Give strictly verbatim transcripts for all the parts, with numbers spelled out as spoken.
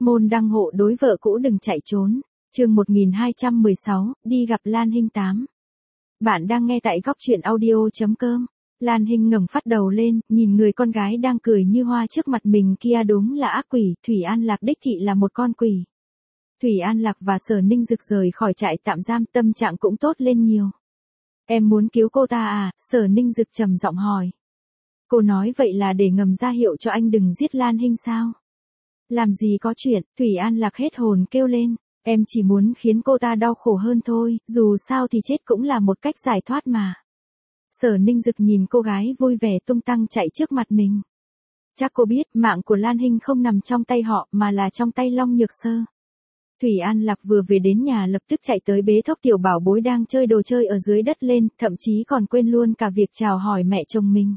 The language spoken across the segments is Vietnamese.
Môn đăng hộ đối vợ cũ đừng chạy trốn. Chương một nghìn hai trăm mười sáu, đi gặp Lan Hinh tám. Bạn đang nghe tại góc truyện audio chấm com. Lan Hinh ngẩng phát đầu lên, nhìn người con gái đang cười như hoa trước mặt mình kia đúng là ác quỷ, Thủy An Lạc đích thị là một con quỷ. Thủy An Lạc và Sở Ninh Dực rời khỏi trại tạm giam, tâm trạng cũng tốt lên nhiều. Em muốn cứu cô ta à? Sở Ninh Dực trầm giọng hỏi. Cô nói vậy là để ngầm ra hiệu cho anh đừng giết Lan Hinh sao? Làm gì có chuyện, Thủy An Lạc hết hồn kêu lên. Em chỉ muốn khiến cô ta đau khổ hơn thôi, dù sao thì chết cũng là một cách giải thoát mà. Sở Ninh Dực nhìn cô gái vui vẻ tung tăng chạy trước mặt mình. Chắc cô biết mạng của Lan Hinh không nằm trong tay họ mà là trong tay Long Nhược Sơ. Thủy An Lạc vừa về đến nhà lập tức chạy tới bế thốc tiểu bảo bối đang chơi đồ chơi ở dưới đất lên, thậm chí còn quên luôn cả việc chào hỏi mẹ chồng mình.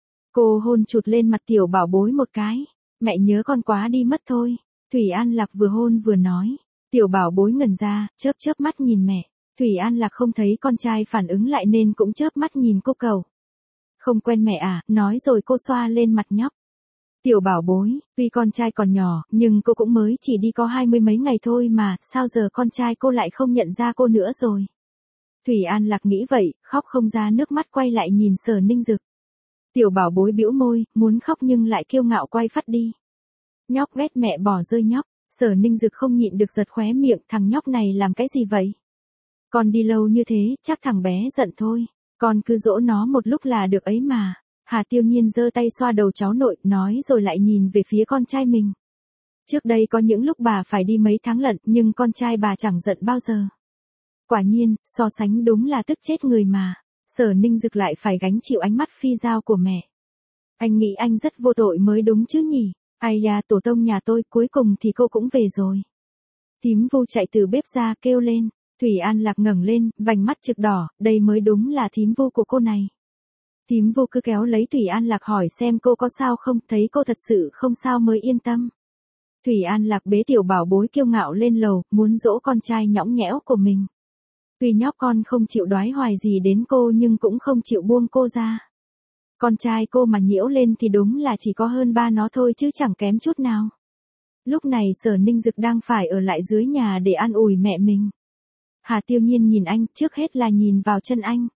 Cô hôn chụt lên mặt tiểu bảo bối một cái. Mẹ nhớ con quá đi mất thôi. Thủy An Lạc vừa hôn vừa nói. Tiểu bảo bối ngẩn ra, chớp chớp mắt nhìn mẹ. Thủy An Lạc không thấy con trai phản ứng lại nên cũng chớp mắt nhìn cô cầu. Không quen mẹ à, nói rồi cô xoa lên mặt nhóc. Tiểu bảo bối, tuy con trai còn nhỏ, nhưng cô cũng mới chỉ đi có hai mươi mấy ngày thôi mà, sao giờ con trai cô lại không nhận ra cô nữa rồi. Thủy An Lạc nghĩ vậy, khóc không ra nước mắt quay lại nhìn Sở Ninh Dực. Tiểu bảo bối bĩu môi, muốn khóc nhưng lại kiêu ngạo quay phát đi. Nhóc ghét mẹ bỏ rơi nhóc, Sở Ninh Dực không nhịn được giật khóe miệng, thằng nhóc này làm cái gì vậy? Con đi lâu như thế, chắc thằng bé giận thôi, con cứ dỗ nó một lúc là được ấy mà. Hà Tiêu Nhiên giơ tay xoa đầu cháu nội, nói rồi lại nhìn về phía con trai mình. Trước đây có những lúc bà phải đi mấy tháng lận, nhưng con trai bà chẳng giận bao giờ. Quả nhiên, so sánh đúng là tức chết người mà. Sở Ninh Dực lại phải gánh chịu ánh mắt phi dao của mẹ. Anh nghĩ anh rất vô tội mới đúng chứ nhỉ? Ai da, tổ tông nhà tôi, cuối cùng thì cô cũng về rồi. Thím Vu chạy từ bếp ra kêu lên. Thủy An Lạc ngẩng lên, vành mắt trực đỏ, đây mới đúng là thím Vu của cô này. Thím Vu cứ kéo lấy Thủy An Lạc hỏi xem cô có sao không, thấy cô thật sự không sao mới yên tâm. Thủy An Lạc bế tiểu bảo bối kiêu ngạo lên lầu, muốn dỗ con trai nhõng nhẽo của mình. Tuy nhóc con không chịu đoái hoài gì đến cô nhưng cũng không chịu buông cô ra. Con trai cô mà nhiễu lên thì đúng là chỉ có hơn ba nó thôi chứ chẳng kém chút nào. Lúc này Sở Ninh Dực đang phải ở lại dưới nhà để an ủi mẹ mình. Hà Tiêu Nhiên nhìn anh, trước hết là nhìn vào chân anh.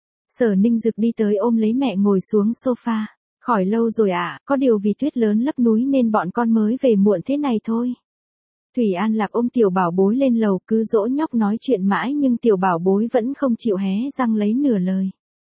Sở Ninh Dực đi tới ôm lấy mẹ ngồi xuống sofa. Khỏi lâu rồi ạ, à, có điều vì tuyết lớn lấp núi nên bọn con mới về muộn thế này thôi. Thủy An Lạc ôm tiểu bảo bối lên lầu cứ dỗ nhóc nói chuyện mãi nhưng tiểu bảo bối vẫn không chịu hé răng lấy nửa lời.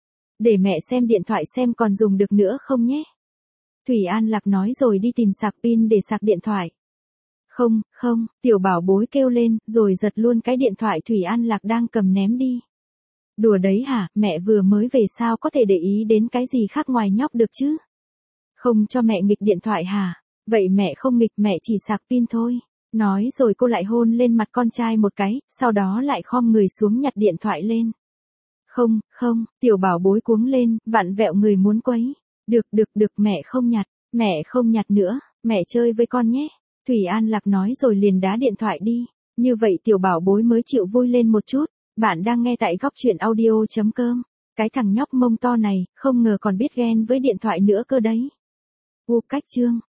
Để mẹ xem điện thoại xem còn dùng được nữa không nhé. Thủy An Lạc nói rồi đi tìm sạc pin để sạc điện thoại. Không, không, tiểu bảo bối kêu lên rồi giật luôn cái điện thoại Thủy An Lạc đang cầm ném đi. Đùa đấy hả, mẹ vừa mới về sao có thể để ý đến cái gì khác ngoài nhóc được chứ? Không cho mẹ nghịch điện thoại hả? Vậy mẹ không nghịch, mẹ chỉ sạc pin thôi. Nói rồi cô lại hôn lên mặt con trai một cái, sau đó lại khom người xuống nhặt điện thoại lên. Không, không, tiểu bảo bối cuống lên, vặn vẹo người muốn quấy. Được, được, được, mẹ không nhặt, mẹ không nhặt nữa, mẹ chơi với con nhé. Thủy An Lạc nói rồi liền đá điện thoại đi. Như vậy tiểu bảo bối mới chịu vui lên một chút. Bạn đang nghe tại góc truyện audio chấm com. Cái thằng nhóc mông to này, không ngờ còn biết ghen với điện thoại nữa cơ đấy. U cách chương.